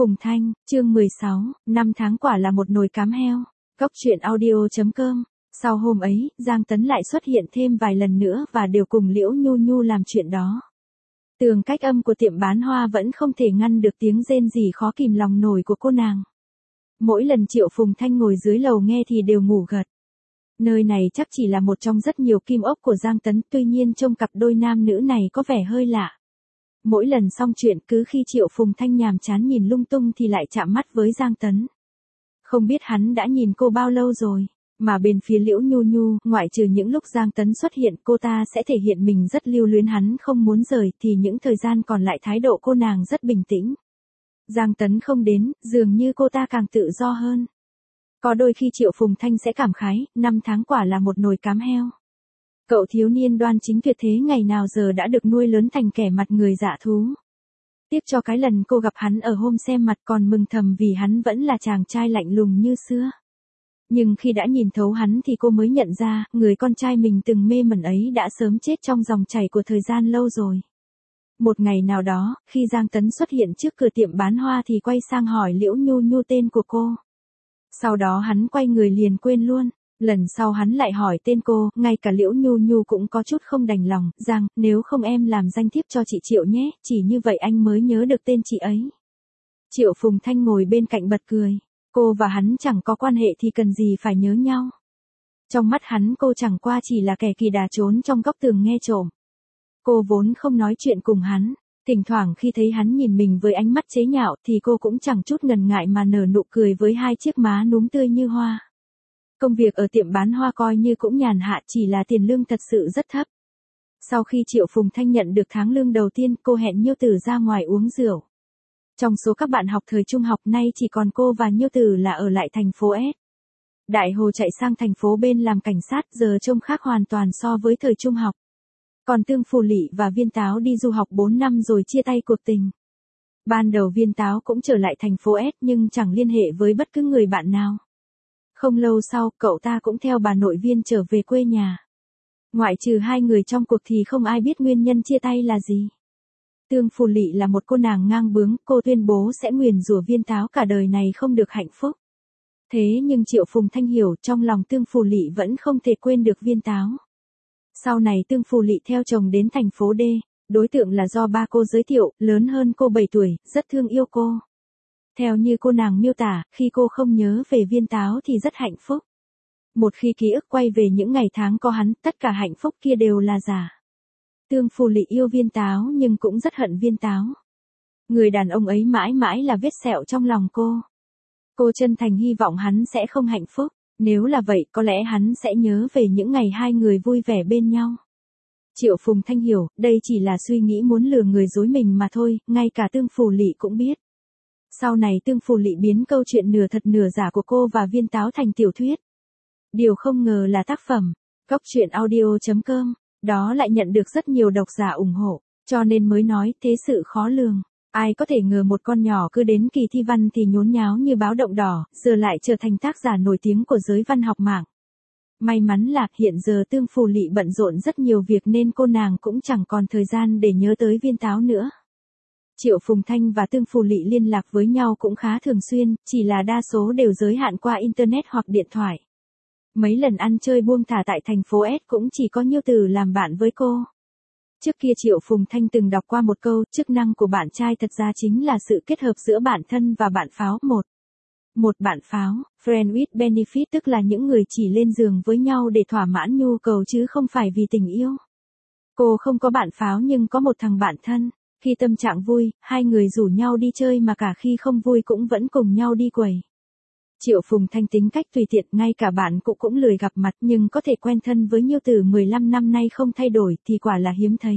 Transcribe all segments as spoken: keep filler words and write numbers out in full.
Phùng Thanh, chương mười sáu, năm tháng quả là một nồi cám heo. Góc truyện audio chấm com. Sau hôm ấy, Giang Tấn lại xuất hiện thêm vài lần nữa và đều cùng Liễu Nhu Nhu làm chuyện đó. Tường cách âm của tiệm bán hoa vẫn không thể ngăn được tiếng rên rỉ khó kìm lòng nổi của cô nàng. Mỗi lần Triệu Phùng Thanh ngồi dưới lầu nghe thì đều ngủ gật. Nơi này chắc chỉ là một trong rất nhiều kim ốc của Giang Tấn, tuy nhiên trông cặp đôi nam nữ này có vẻ hơi lạ. Mỗi lần xong chuyện cứ khi Triệu Phùng Thanh nhàm chán nhìn lung tung thì lại chạm mắt với Giang Tấn. Không biết hắn đã nhìn cô bao lâu rồi, mà bên phía Liễu Nhu Nhu, ngoại trừ những lúc Giang Tấn xuất hiện cô ta sẽ thể hiện mình rất lưu luyến hắn không muốn rời thì những thời gian còn lại thái độ cô nàng rất bình tĩnh. Giang Tấn không đến, dường như cô ta càng tự do hơn. Có đôi khi Triệu Phùng Thanh sẽ cảm khái, năm tháng quả là một nồi cám heo. Cậu thiếu niên đoan chính tuyệt thế ngày nào giờ đã được nuôi lớn thành kẻ mặt người dạ thú. Tiếp cho cái lần cô gặp hắn ở hôm xem mặt còn mừng thầm vì hắn vẫn là chàng trai lạnh lùng như xưa. Nhưng khi đã nhìn thấu hắn thì cô mới nhận ra, người con trai mình từng mê mẩn ấy đã sớm chết trong dòng chảy của thời gian lâu rồi. Một ngày nào đó, khi Giang Tấn xuất hiện trước cửa tiệm bán hoa thì quay sang hỏi Liễu Nhu Nhu tên của cô. Sau đó hắn quay người liền quên luôn. Lần sau hắn lại hỏi tên cô, ngay cả Liễu Nhu Nhu cũng có chút không đành lòng, Giang, nếu không em làm danh thiếp cho chị Triệu nhé, chỉ như vậy anh mới nhớ được tên chị ấy. Triệu Phùng Thanh ngồi bên cạnh bật cười, cô và hắn chẳng có quan hệ thì cần gì phải nhớ nhau. Trong mắt hắn cô chẳng qua chỉ là kẻ kỳ đà trốn trong góc tường nghe trộm. Cô vốn không nói chuyện cùng hắn, thỉnh thoảng khi thấy hắn nhìn mình với ánh mắt chế nhạo thì cô cũng chẳng chút ngần ngại mà nở nụ cười với hai chiếc má núm tươi như hoa. Công việc ở tiệm bán hoa coi như cũng nhàn hạ, chỉ là tiền lương thật sự rất thấp. Sau khi Triệu Phùng Thanh nhận được tháng lương đầu tiên, cô hẹn Nhiêu Tử ra ngoài uống rượu. Trong số các bạn học thời trung học nay chỉ còn cô và Nhiêu Tử là ở lại thành phố S. Đại Hồ chạy sang thành phố bên làm cảnh sát, giờ trông khác hoàn toàn so với thời trung học. Còn Tương Phù Lị và Viên Táo đi du học bốn năm rồi chia tay cuộc tình. Ban đầu Viên Táo cũng trở lại thành phố S nhưng chẳng liên hệ với bất cứ người bạn nào. Không lâu sau, cậu ta cũng theo bà nội Viên trở về quê nhà. Ngoại trừ hai người trong cuộc thì không ai biết nguyên nhân chia tay là gì. Tương Phù Lị là một cô nàng ngang bướng, cô tuyên bố sẽ nguyền rủa Viên Táo cả đời này không được hạnh phúc. Thế nhưng Triệu Phùng Thanh hiểu trong lòng Tương Phù Lị vẫn không thể quên được Viên Táo. Sau này Tương Phù Lị theo chồng đến thành phố D, đối tượng là do ba cô giới thiệu, lớn hơn cô bảy tuổi, rất thương yêu cô. Theo như cô nàng miêu tả, khi cô không nhớ về Viên Táo thì rất hạnh phúc. Một khi ký ức quay về những ngày tháng có hắn, tất cả hạnh phúc kia đều là giả. Tương Phù Lị yêu Viên Táo nhưng cũng rất hận Viên Táo. Người đàn ông ấy mãi mãi là vết sẹo trong lòng cô. Cô chân thành hy vọng hắn sẽ không hạnh phúc, nếu là vậy có lẽ hắn sẽ nhớ về những ngày hai người vui vẻ bên nhau. Triệu Phùng Thanh hiểu, đây chỉ là suy nghĩ muốn lừa người dối mình mà thôi, ngay cả Tương Phù Lị cũng biết. Sau này Tương Phù Lị biến câu chuyện nửa thật nửa giả của cô và Viên Táo thành tiểu thuyết. Điều không ngờ là tác phẩm Góc truyện audio chấm com, đó lại nhận được rất nhiều độc giả ủng hộ, cho nên mới nói thế sự khó lường. Ai có thể ngờ một con nhỏ cứ đến kỳ thi văn thì nhốn nháo như báo động đỏ, giờ lại trở thành tác giả nổi tiếng của giới văn học mạng. May mắn là hiện giờ Tương Phù Lị bận rộn rất nhiều việc nên cô nàng cũng chẳng còn thời gian để nhớ tới Viên Táo nữa. Triệu Phùng Thanh và Tương Phù Lị liên lạc với nhau cũng khá thường xuyên, chỉ là đa số đều giới hạn qua Internet hoặc điện thoại. Mấy lần ăn chơi buông thả tại thành phố S cũng chỉ có Nhiêu Tử làm bạn với cô. Trước kia Triệu Phùng Thanh từng đọc qua một câu, chức năng của bạn trai thật ra chính là sự kết hợp giữa bạn thân và bạn pháo. Một, một bạn pháo, friend with benefit, tức là những người chỉ lên giường với nhau để thỏa mãn nhu cầu chứ không phải vì tình yêu. Cô không có bạn pháo nhưng có một thằng bạn thân. Khi tâm trạng vui, hai người rủ nhau đi chơi mà cả khi không vui cũng vẫn cùng nhau đi quẩy. Triệu Phùng Thanh tính cách tùy tiện, ngay cả bạn cũng cũng lười gặp mặt nhưng có thể quen thân với Nhiêu Tử mười lăm năm nay không thay đổi thì quả là hiếm thấy.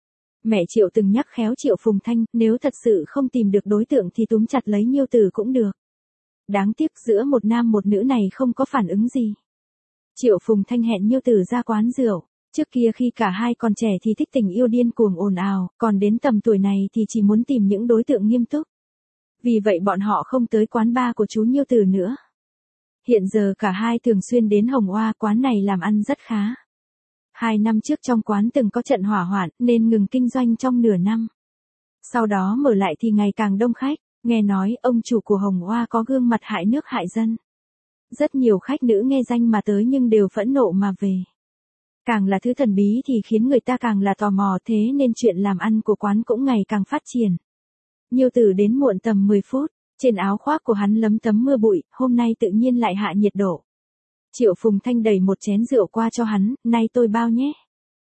Mẹ Triệu từng nhắc khéo Triệu Phùng Thanh, nếu thật sự không tìm được đối tượng thì túm chặt lấy Nhiêu Tử cũng được. Đáng tiếc giữa một nam một nữ này không có phản ứng gì. Triệu Phùng Thanh hẹn Nhiêu Tử ra quán rượu. Trước kia khi cả hai còn trẻ thì thích tình yêu điên cuồng ồn ào, còn đến tầm tuổi này thì chỉ muốn tìm những đối tượng nghiêm túc. Vì vậy bọn họ không tới quán bar của chú Nhiêu Tử nữa. Hiện giờ cả hai thường xuyên đến Hồng Oa, quán này làm ăn rất khá. Hai năm trước trong quán từng có trận hỏa hoạn nên ngừng kinh doanh trong nửa năm. Sau đó mở lại thì ngày càng đông khách. Nghe nói ông chủ của Hồng Hoa có gương mặt hại nước hại dân. Rất nhiều khách nữ nghe danh mà tới nhưng đều phẫn nộ mà về. Càng là thứ thần bí thì khiến người ta càng là tò mò, thế nên chuyện làm ăn của quán cũng ngày càng phát triển. Nhiêu Tử đến muộn tầm mười phút, trên áo khoác của hắn lấm tấm mưa bụi, hôm nay tự nhiên lại hạ nhiệt độ. Triệu Phùng Thanh đẩy một chén rượu qua cho hắn, nay tôi bao nhé.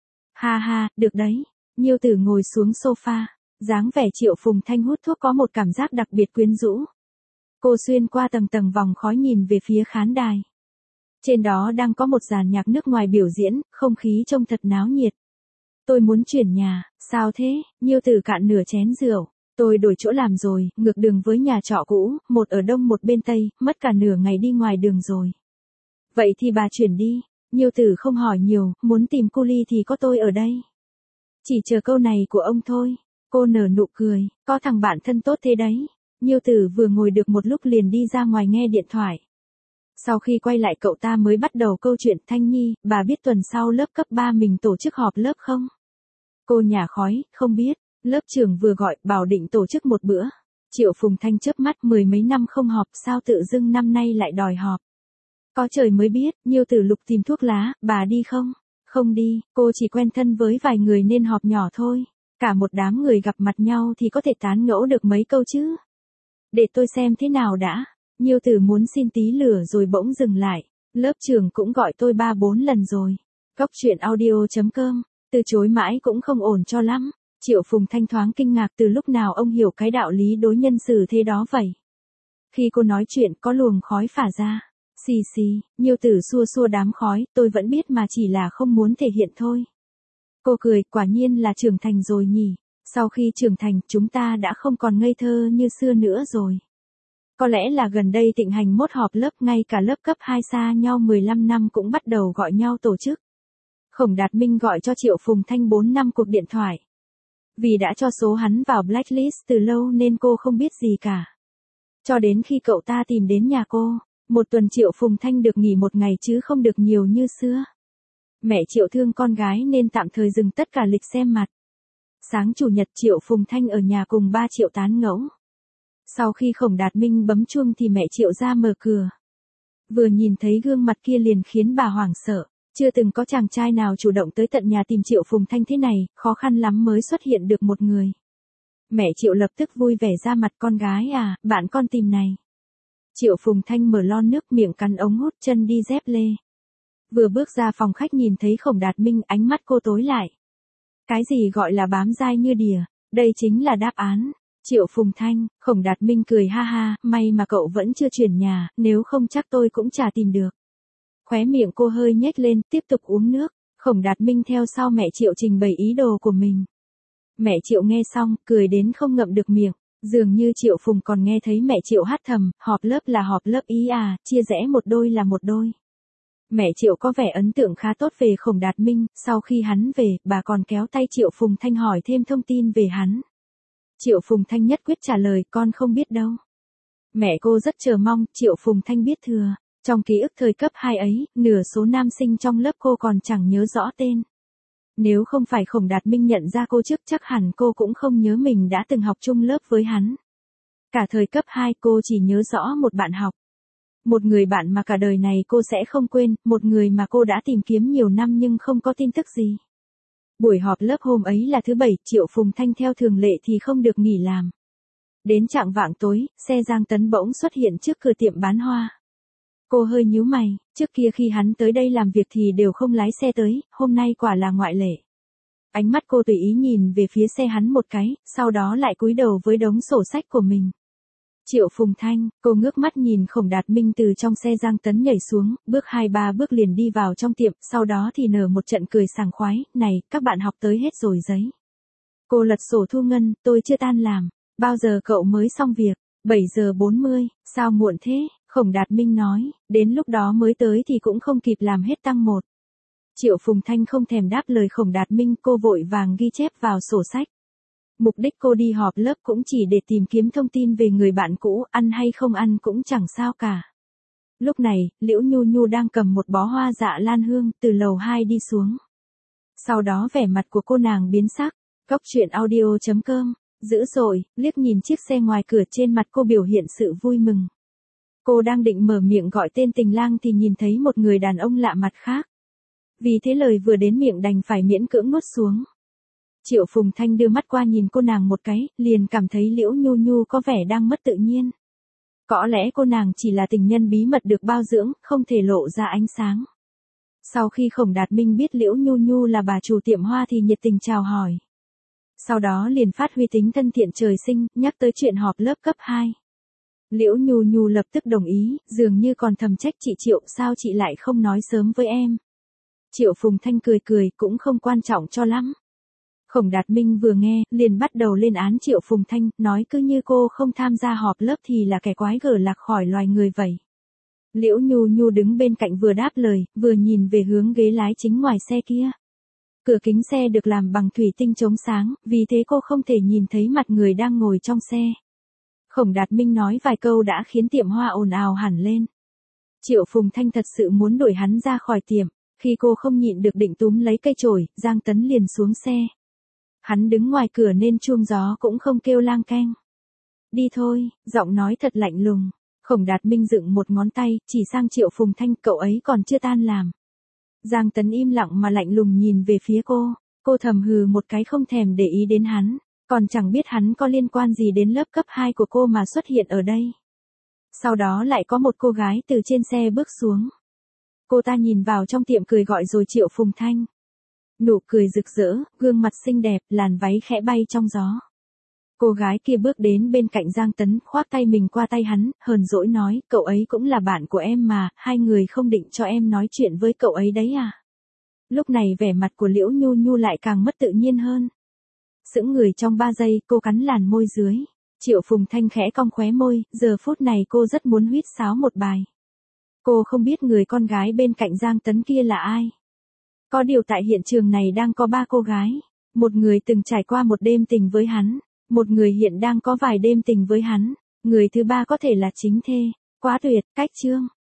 Ha ha, được đấy. Nhiêu Tử ngồi xuống sofa, dáng vẻ Triệu Phùng Thanh hút thuốc có một cảm giác đặc biệt quyến rũ. Cô xuyên qua tầng tầng vòng khói nhìn về phía khán đài. Trên đó đang có một dàn nhạc nước ngoài biểu diễn, không khí trông thật náo nhiệt. Tôi muốn chuyển nhà, sao thế? Nhiêu Tử cạn nửa chén rượu. Tôi đổi chỗ làm rồi, ngược đường với nhà trọ cũ, một ở đông một bên tây, mất cả nửa ngày đi ngoài đường rồi. Vậy thì bà chuyển đi. Nhiêu Tử không hỏi nhiều, muốn tìm cu ly thì có tôi ở đây. Chỉ chờ câu này của ông thôi. Cô nở nụ cười, có thằng bạn thân tốt thế đấy. Nhiêu Tử vừa ngồi được một lúc liền đi ra ngoài nghe điện thoại. Sau khi quay lại cậu ta mới bắt đầu câu chuyện. Thanh Nhi, bà biết tuần sau lớp cấp ba mình tổ chức họp lớp không? Cô nhả khói, không biết. Lớp trưởng vừa gọi, bảo định tổ chức một bữa. Triệu Phùng Thanh chớp mắt, mười mấy năm không họp, sao tự dưng năm nay lại đòi họp? Có trời mới biết. Nhiêu Tử lục tìm thuốc lá, bà đi không? Không đi, cô chỉ quen thân với vài người nên họp nhỏ thôi. Cả một đám người gặp mặt nhau thì có thể tán gẫu được mấy câu chứ. Để tôi xem thế nào đã. Nhiêu Tử muốn xin tí lửa rồi bỗng dừng lại. Lớp trưởng cũng gọi tôi ba bốn lần rồi. Cóc truyện audio chấm com, từ chối mãi cũng không ổn cho lắm. Triệu Phùng Thanh thoáng kinh ngạc, từ lúc nào ông hiểu cái đạo lý đối nhân xử thế đó vậy. Khi cô nói chuyện có luồng khói phả ra. Xì xì, Nhiêu Tử xua xua đám khói, tôi vẫn biết mà chỉ là không muốn thể hiện thôi. Cô cười, quả nhiên là trưởng thành rồi nhỉ. Sau khi trưởng thành, chúng ta đã không còn ngây thơ như xưa nữa rồi. Có lẽ là gần đây thịnh hành mốt họp lớp, ngay cả lớp cấp hai xa nhau mười lăm năm cũng bắt đầu gọi nhau tổ chức. Khổng Đạt Minh gọi cho Triệu Phùng Thanh bốn năm cuộc điện thoại. Vì đã cho số hắn vào blacklist từ lâu nên cô không biết gì cả. Cho đến khi cậu ta tìm đến nhà cô, một tuần Triệu Phùng Thanh được nghỉ một ngày chứ không được nhiều như xưa. Mẹ Triệu thương con gái nên tạm thời dừng tất cả lịch xem mặt. Sáng chủ nhật Triệu Phùng Thanh ở nhà cùng ba Triệu tán ngẫu. Sau khi Khổng Đạt Minh bấm chuông thì mẹ Triệu ra mở cửa. Vừa nhìn thấy gương mặt kia liền khiến bà hoảng sợ. Chưa từng có chàng trai nào chủ động tới tận nhà tìm Triệu Phùng Thanh thế này, khó khăn lắm mới xuất hiện được một người. Mẹ Triệu lập tức vui vẻ ra mặt, con gái à, bạn con tìm này. Triệu Phùng Thanh mở lon nước, miệng cắn ống hút, chân đi dép lê. Vừa bước ra phòng khách nhìn thấy Khổng Đạt Minh, ánh mắt cô tối lại. Cái gì gọi là bám dai như đìa, đây chính là đáp án. Triệu Phùng Thanh, Khổng Đạt Minh cười ha ha, may mà cậu vẫn chưa chuyển nhà, nếu không chắc tôi cũng chả tìm được. Khóe miệng cô hơi nhếch lên, tiếp tục uống nước. Khổng Đạt Minh theo sau mẹ Triệu trình bày ý đồ của mình. Mẹ Triệu nghe xong, cười đến không ngậm được miệng. Dường như Triệu Phùng còn nghe thấy mẹ Triệu hát thầm, họp lớp là họp lớp ý à, chia rẽ một đôi là một đôi. Mẹ Triệu có vẻ ấn tượng khá tốt về Khổng Đạt Minh, sau khi hắn về, bà còn kéo tay Triệu Phùng Thanh hỏi thêm thông tin về hắn. Triệu Phùng Thanh nhất quyết trả lời, con không biết đâu. Mẹ cô rất chờ mong, Triệu Phùng Thanh biết thừa. Trong ký ức thời cấp hai ấy, nửa số nam sinh trong lớp cô còn chẳng nhớ rõ tên. Nếu không phải Khổng Đạt Minh nhận ra cô trước chắc hẳn cô cũng không nhớ mình đã từng học chung lớp với hắn. Cả thời cấp hai cô chỉ nhớ rõ một bạn học. Một người bạn mà cả đời này cô sẽ không quên, một người mà cô đã tìm kiếm nhiều năm nhưng không có tin tức gì. Buổi họp lớp hôm ấy là thứ bảy, Triệu Phùng Thanh theo thường lệ thì không được nghỉ làm. Đến chạng vạng tối, xe Giang Tấn bỗng xuất hiện trước cửa tiệm bán hoa. Cô hơi nhíu mày, trước kia khi hắn tới đây làm việc thì đều không lái xe tới, hôm nay quả là ngoại lệ. Ánh mắt cô tùy ý nhìn về phía xe hắn một cái, sau đó lại cúi đầu với đống sổ sách của mình. Triệu Phùng Thanh, cô ngước mắt nhìn Khổng Đạt Minh từ trong xe Giang Tấn nhảy xuống, bước hai ba bước liền đi vào trong tiệm, sau đó thì nở một trận cười sảng khoái, này, các bạn học tới hết rồi giấy. Cô lật sổ thu ngân, tôi chưa tan làm, bao giờ cậu mới xong việc, bảy giờ bốn mươi, sao muộn thế? Khổng Đạt Minh nói, đến lúc đó mới tới thì cũng không kịp làm hết tăng một. Triệu Phùng Thanh không thèm đáp lời Khổng Đạt Minh, cô vội vàng ghi chép vào sổ sách. Mục đích cô đi họp lớp cũng chỉ để tìm kiếm thông tin về người bạn cũ, ăn hay không ăn cũng chẳng sao cả. Lúc này, Liễu Nhu Nhu đang cầm một bó hoa dạ lan hương từ lầu hai đi xuống. Sau đó vẻ mặt của cô nàng biến sắc. Cóc truyện audio chấm com Dữ dội, liếc nhìn chiếc xe ngoài cửa, trên mặt cô biểu hiện sự vui mừng. Cô đang định mở miệng gọi tên tình lang thì nhìn thấy một người đàn ông lạ mặt khác. Vì thế lời vừa đến miệng đành phải miễn cưỡng nuốt xuống. Triệu Phùng Thanh đưa mắt qua nhìn cô nàng một cái, liền cảm thấy Liễu Nhu Nhu có vẻ đang mất tự nhiên. Có lẽ cô nàng chỉ là tình nhân bí mật được bao dưỡng, không thể lộ ra ánh sáng. Sau khi Khổng Đạt Minh biết Liễu Nhu Nhu là bà chủ tiệm hoa thì nhiệt tình chào hỏi. Sau đó liền phát huy tính thân thiện trời sinh, nhắc tới chuyện họp lớp cấp hai. Liễu Nhu Nhu lập tức đồng ý, dường như còn thầm trách chị Triệu, sao chị lại không nói sớm với em. Triệu Phùng Thanh cười cười, cũng không quan trọng cho lắm. Khổng Đạt Minh vừa nghe, liền bắt đầu lên án Triệu Phùng Thanh, nói cứ như cô không tham gia họp lớp thì là kẻ quái gở lạc khỏi loài người vậy. Liễu Nhu Nhu đứng bên cạnh vừa đáp lời, vừa nhìn về hướng ghế lái chính ngoài xe kia. Cửa kính xe được làm bằng thủy tinh chống sáng, vì thế cô không thể nhìn thấy mặt người đang ngồi trong xe. Khổng Đạt Minh nói vài câu đã khiến tiệm hoa ồn ào hẳn lên. Triệu Phùng Thanh thật sự muốn đuổi hắn ra khỏi tiệm, khi cô không nhịn được định túm lấy cây chổi, Giang Tấn liền xuống xe. Hắn đứng ngoài cửa nên chuông gió cũng không kêu lang keng. Đi thôi, giọng nói thật lạnh lùng. Khổng Đạt Minh dựng một ngón tay, chỉ sang Triệu Phùng Thanh, cậu ấy còn chưa tan làm. Giang Tấn im lặng mà lạnh lùng nhìn về phía cô, cô thầm hừ một cái không thèm để ý đến hắn, còn chẳng biết hắn có liên quan gì đến lớp cấp hai của cô mà xuất hiện ở đây. Sau đó lại có một cô gái từ trên xe bước xuống. Cô ta nhìn vào trong tiệm cười gọi rồi Triệu Phùng Thanh. Nụ cười rực rỡ, gương mặt xinh đẹp, làn váy khẽ bay trong gió. Cô gái kia bước đến bên cạnh Giang Tấn, khoác tay mình qua tay hắn, hờn dỗi nói, cậu ấy cũng là bạn của em mà, hai người không định cho em nói chuyện với cậu ấy đấy à? Lúc này vẻ mặt của Liễu Nhu Nhu lại càng mất tự nhiên hơn. Sững người trong ba giây, cô cắn làn môi dưới. Triệu Phùng Thanh khẽ cong khóe môi, giờ phút này cô rất muốn huýt sáo một bài. Cô không biết người con gái bên cạnh Giang Tấn kia là ai. Có điều tại hiện trường này đang có ba cô gái. Một người từng trải qua một đêm tình với hắn. Một người hiện đang có vài đêm tình với hắn. Người thứ ba có thể là chính thê. Quá tuyệt, cách chương.